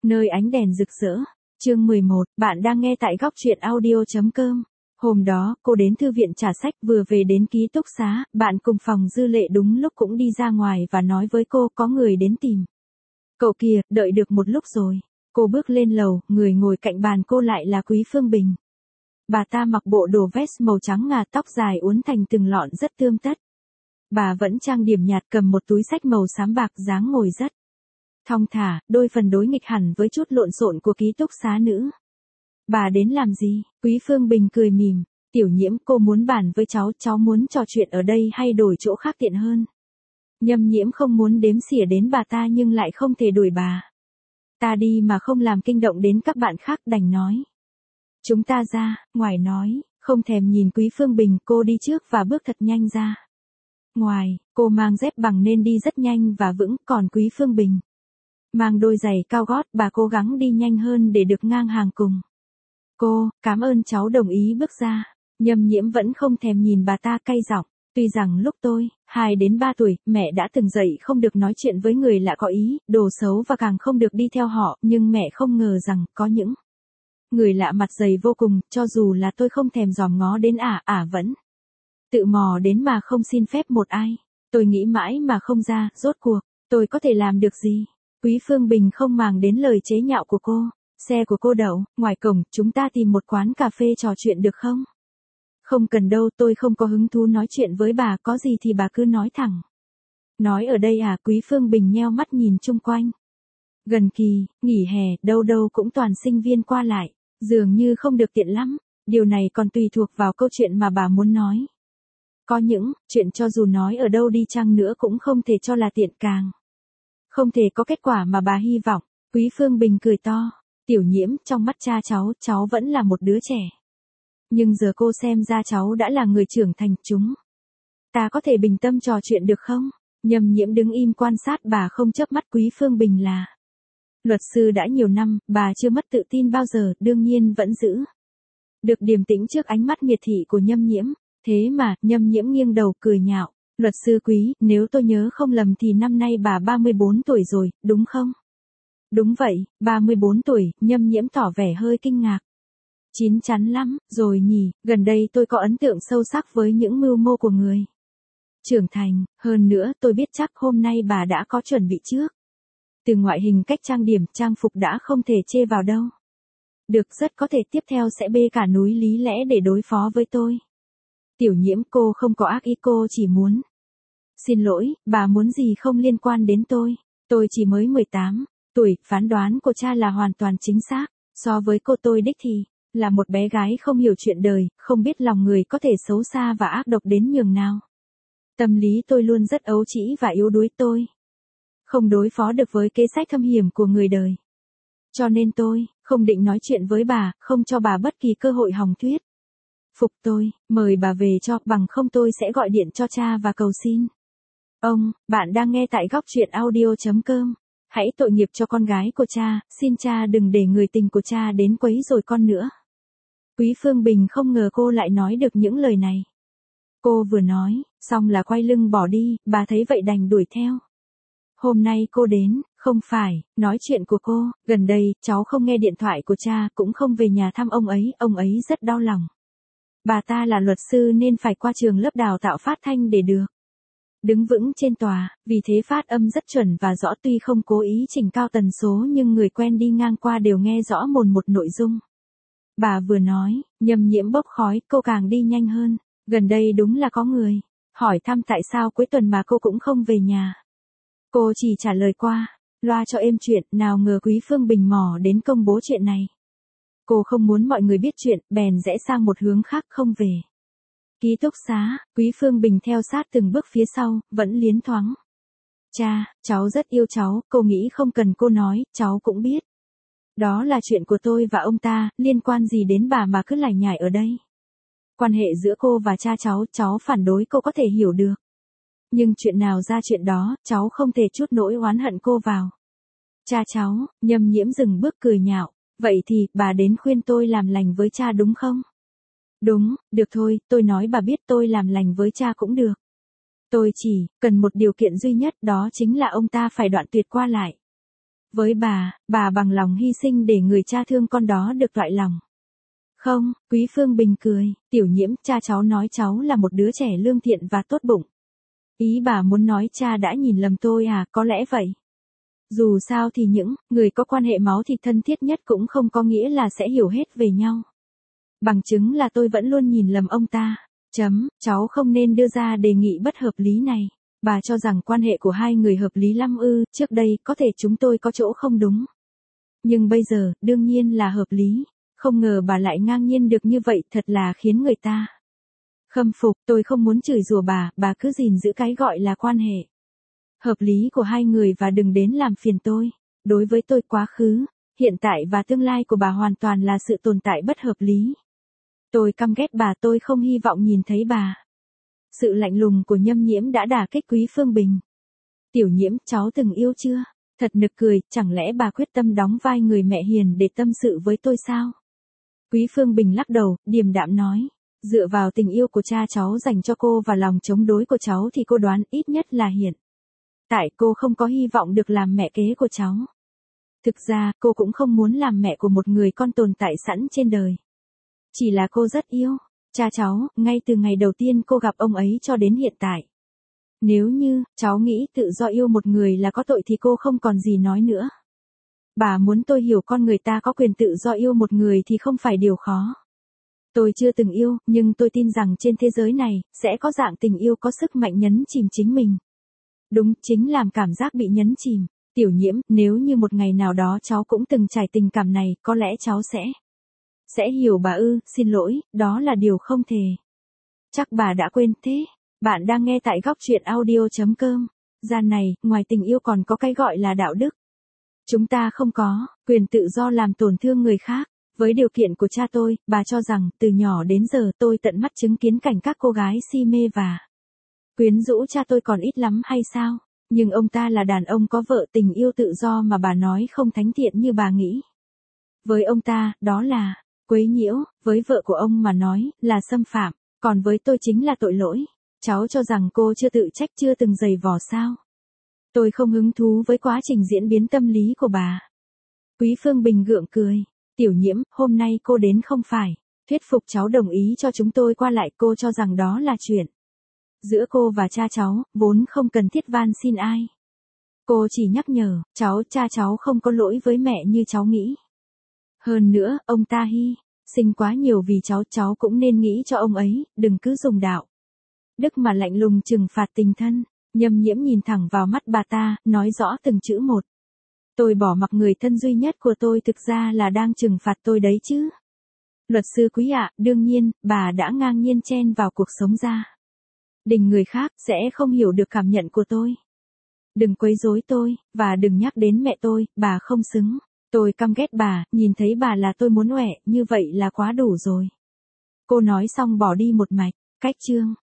Nơi ánh đèn rực rỡ. Chương 11, bạn đang nghe tại góc truyện audio.com. Hôm đó, cô đến thư viện trả sách, vừa về đến ký túc xá, bạn cùng phòng Dư Lệ đúng lúc cũng đi ra ngoài và nói với cô có người đến tìm. Cậu kìa, đợi được một lúc rồi. Cô bước lên lầu, người ngồi cạnh bàn cô lại là Quý Phương Bình. Bà ta mặc bộ đồ vest màu trắng ngà, tóc dài uốn thành từng lọn rất tươm tất. Bà vẫn trang điểm nhạt, cầm một túi sách màu xám bạc, dáng ngồi rất thong thả, đôi phần đối nghịch hẳn với chút lộn xộn của ký túc xá nữ. Bà đến làm gì? Quý Phương Bình cười mỉm. Tiểu Nhiễm, cô muốn bàn với cháu muốn trò chuyện ở đây hay đổi chỗ khác tiện hơn? Nhâm Nhiễm không muốn đếm xỉa đến bà ta nhưng lại không thể đuổi bà ta đi mà không làm kinh động đến các bạn khác, đành nói. Chúng ta ra, ngoài nói, không thèm nhìn Quý Phương Bình, cô đi trước và bước thật nhanh ra. Ngoài, cô mang dép bằng nên đi rất nhanh và vững, còn Quý Phương Bình mang đôi giày cao gót, bà cố gắng đi nhanh hơn để được ngang hàng cùng. Cô, cảm ơn, cháu đồng ý bước ra. Nhâm Nhiễm vẫn không thèm nhìn bà ta, cay giọng. Tuy rằng lúc tôi, 2 đến 3 tuổi, mẹ đã từng dạy không được nói chuyện với người lạ có ý, đồ xấu và càng không được đi theo họ, nhưng mẹ không ngờ rằng có những người lạ mặt dày vô cùng, cho dù là tôi không thèm dòm ngó đến vẫn tự mò đến mà không xin phép một ai. Tôi nghĩ mãi mà không ra, rốt cuộc, tôi có thể làm được gì? Quý Phương Bình không màng đến lời chế nhạo của cô. Xe của cô đậu, ngoài cổng, chúng ta tìm một quán cà phê trò chuyện được không? Không cần đâu, tôi không có hứng thú nói chuyện với bà, có gì thì bà cứ nói thẳng. Nói ở đây à? Quý Phương Bình nheo mắt nhìn chung quanh. Gần kỳ, nghỉ hè, đâu đâu cũng toàn sinh viên qua lại, dường như không được tiện lắm. Điều này còn tùy thuộc vào câu chuyện mà bà muốn nói. Có những chuyện cho dù nói ở đâu đi chăng nữa cũng không thể cho là tiện, càng không thể có kết quả mà bà hy vọng. Quý Phương Bình cười to. Tiểu Nhiễm, trong mắt cha cháu vẫn là một đứa trẻ. Nhưng giờ cô xem ra cháu đã là người trưởng thành, chúng ta có thể bình tâm trò chuyện được không? Nhâm Nhiễm đứng im quan sát bà, không chớp mắt. Quý Phương Bình là luật sư đã nhiều năm, bà chưa mất tự tin bao giờ, đương nhiên vẫn giữ được điềm tĩnh trước ánh mắt miệt thị của Nhâm Nhiễm. Thế mà, Nhâm Nhiễm nghiêng đầu cười nhạo. Luật sư Quý, nếu tôi nhớ không lầm thì năm nay bà 34 tuổi rồi, đúng không? Đúng vậy, 34 tuổi, Nhâm Nhiễm tỏ vẻ hơi kinh ngạc. Chín chắn lắm, rồi nhỉ, gần đây tôi có ấn tượng sâu sắc với những mưu mô của người trưởng thành, hơn nữa tôi biết chắc hôm nay bà đã có chuẩn bị trước. Từ ngoại hình, cách trang điểm, trang phục đã không thể chê vào đâu. Được, rất có thể tiếp theo sẽ bê cả núi lý lẽ để đối phó với tôi. Tiểu Nhiễm, cô không có ác ý, cô chỉ muốn. Xin lỗi, bà muốn gì không liên quan đến tôi. Tôi chỉ mới 18 tuổi, phán đoán của cha là hoàn toàn chính xác. So với cô, tôi đích thì là một bé gái không hiểu chuyện đời, không biết lòng người có thể xấu xa và ác độc đến nhường nào. Tâm lý tôi luôn rất ấu trĩ và yếu đuối, tôi không đối phó được với kế sách thâm hiểm của người đời. Cho nên tôi không định nói chuyện với bà, không cho bà bất kỳ cơ hội hòng thuyết phục tôi, mời bà về cho, bằng không tôi sẽ gọi điện cho cha và cầu xin. Ông, bạn đang nghe tại góc truyện audio.com. Hãy tội nghiệp cho con gái của cha, xin cha đừng để người tình của cha đến quấy rầy con nữa. Quý Phương Bình không ngờ cô lại nói được những lời này. Cô vừa nói, xong là quay lưng bỏ đi, bà thấy vậy đành đuổi theo. Hôm nay cô đến, không phải nói chuyện của cô, gần đây, cháu không nghe điện thoại của cha, cũng không về nhà thăm ông ấy rất đau lòng. Bà ta là luật sư nên phải qua trường lớp đào tạo phát thanh để được đứng vững trên tòa, vì thế phát âm rất chuẩn và rõ, tuy không cố ý chỉnh cao tần số nhưng người quen đi ngang qua đều nghe rõ mồn một nội dung. Bà vừa nói, Nhâm Nhiễm bốc khói, cô càng đi nhanh hơn. Gần đây đúng là có người hỏi thăm tại sao cuối tuần mà cô cũng không về nhà. Cô chỉ trả lời qua loa cho êm chuyện, nào ngờ Quý Phương Bình mò đến công bố chuyện này. Cô không muốn mọi người biết chuyện, bèn rẽ sang một hướng khác, không về ký túc xá. Quý Phương Bình theo sát từng bước phía sau, vẫn liến thoáng. Cha, cháu rất yêu cháu, cô nghĩ không cần cô nói, cháu cũng biết. Đó là chuyện của tôi và ông ta, liên quan gì đến bà mà cứ lải nhải ở đây. Quan hệ giữa cô và cha cháu phản đối cô có thể hiểu được. Nhưng chuyện nào ra chuyện đó, cháu không thể chút nỗi oán hận cô vào. Cha cháu, Nhâm Nhiễm dừng bước cười nhạo. Vậy thì, bà đến khuyên tôi làm lành với cha đúng không? Đúng, được thôi, tôi nói bà biết tôi làm lành với cha cũng được. Tôi chỉ cần một điều kiện duy nhất, đó chính là ông ta phải đoạn tuyệt qua lại Với bà bằng lòng hy sinh để người cha thương con đó được toại lòng. Không, Quý Phương Bình cười, Tiểu Nhiễm, cha cháu nói cháu là một đứa trẻ lương thiện và tốt bụng. Ý bà muốn nói cha đã nhìn lầm tôi à, có lẽ vậy. Dù sao thì những người có quan hệ máu thịt thân thiết nhất cũng không có nghĩa là sẽ hiểu hết về nhau. Bằng chứng là tôi vẫn luôn nhìn lầm ông ta. Cháu không nên đưa ra đề nghị bất hợp lý này. Bà cho rằng quan hệ của hai người hợp lý lắm ư, trước đây có thể chúng tôi có chỗ không đúng. Nhưng bây giờ, đương nhiên là hợp lý. Không ngờ bà lại ngang nhiên được như vậy, thật là khiến người ta khâm phục. Tôi không muốn chửi rủa bà cứ gìn giữ cái gọi là quan hệ hợp lý của hai người và đừng đến làm phiền tôi. Đối với tôi, quá khứ, hiện tại và tương lai của bà hoàn toàn là sự tồn tại bất hợp lý. Tôi căm ghét bà, tôi không hy vọng nhìn thấy bà. Sự lạnh lùng của Nhâm Nhiễm đã đả kích Quý Phương Bình. Tiểu Nhiễm, cháu từng yêu chưa? Thật nực cười, chẳng lẽ bà quyết tâm đóng vai người mẹ hiền để tâm sự với tôi sao? Quý Phương Bình lắc đầu, điềm đạm nói. Dựa vào tình yêu của cha cháu dành cho cô và lòng chống đối của cháu thì cô đoán ít nhất là hiện tại cô không có hy vọng được làm mẹ kế của cháu. Thực ra, cô cũng không muốn làm mẹ của một người con tồn tại sẵn trên đời. Chỉ là cô rất yêu cha cháu, ngay từ ngày đầu tiên cô gặp ông ấy cho đến hiện tại. Nếu như, cháu nghĩ tự do yêu một người là có tội thì cô không còn gì nói nữa. Bà muốn tôi hiểu con người ta có quyền tự do yêu một người thì không phải điều khó. Tôi chưa từng yêu, nhưng tôi tin rằng trên thế giới này, sẽ có dạng tình yêu có sức mạnh nhấn chìm chính mình. Đúng, chính làm cảm giác bị nhấn chìm. Tiểu Nhiễm, nếu như một ngày nào đó cháu cũng từng trải tình cảm này, có lẽ cháu sẽ hiểu bà ư. Xin lỗi, đó là điều không thể. Chắc bà đã quên thế. Bạn đang nghe tại góc truyện audio.com. Gian này, ngoài tình yêu còn có cái gọi là đạo đức. Chúng ta không có quyền tự do làm tổn thương người khác. Với điều kiện của cha tôi, bà cho rằng, từ nhỏ đến giờ tôi tận mắt chứng kiến cảnh các cô gái si mê và quyến rũ cha tôi còn ít lắm hay sao? Nhưng ông ta là đàn ông có vợ, tình yêu tự do mà bà nói không thánh thiện như bà nghĩ. Với ông ta, đó là quấy nhiễu, với vợ của ông mà nói, là xâm phạm, còn với tôi chính là tội lỗi. Cháu cho rằng cô chưa tự trách, chưa từng giày vò sao? Tôi không hứng thú với quá trình diễn biến tâm lý của bà. Quý Phương Bình gượng cười. Tiểu Nhiễm, hôm nay cô đến không phải thuyết phục cháu đồng ý cho chúng tôi qua lại, cô cho rằng đó là chuyện giữa cô và cha cháu, vốn không cần thiết van xin ai. Cô chỉ nhắc nhở, cha cháu không có lỗi với mẹ như cháu nghĩ. Hơn nữa, ông ta hy sinh quá nhiều vì cháu cũng nên nghĩ cho ông ấy, đừng cứ dùng đạo đức mà lạnh lùng trừng phạt tình thân. Nhâm Nhiễm nhìn thẳng vào mắt bà ta, nói rõ từng chữ một. Tôi bỏ mặc người thân duy nhất của tôi thực ra là đang trừng phạt tôi đấy chứ. Luật sư Quý ạ, đương nhiên, bà đã ngang nhiên chen vào cuộc sống gia đình người khác, sẽ không hiểu được cảm nhận của tôi. Đừng quấy rối tôi, và đừng nhắc đến mẹ tôi, bà không xứng. Tôi căm ghét bà, nhìn thấy bà là tôi muốn oẻ, như vậy là quá đủ rồi. Cô nói xong bỏ đi một mạch. Cách chương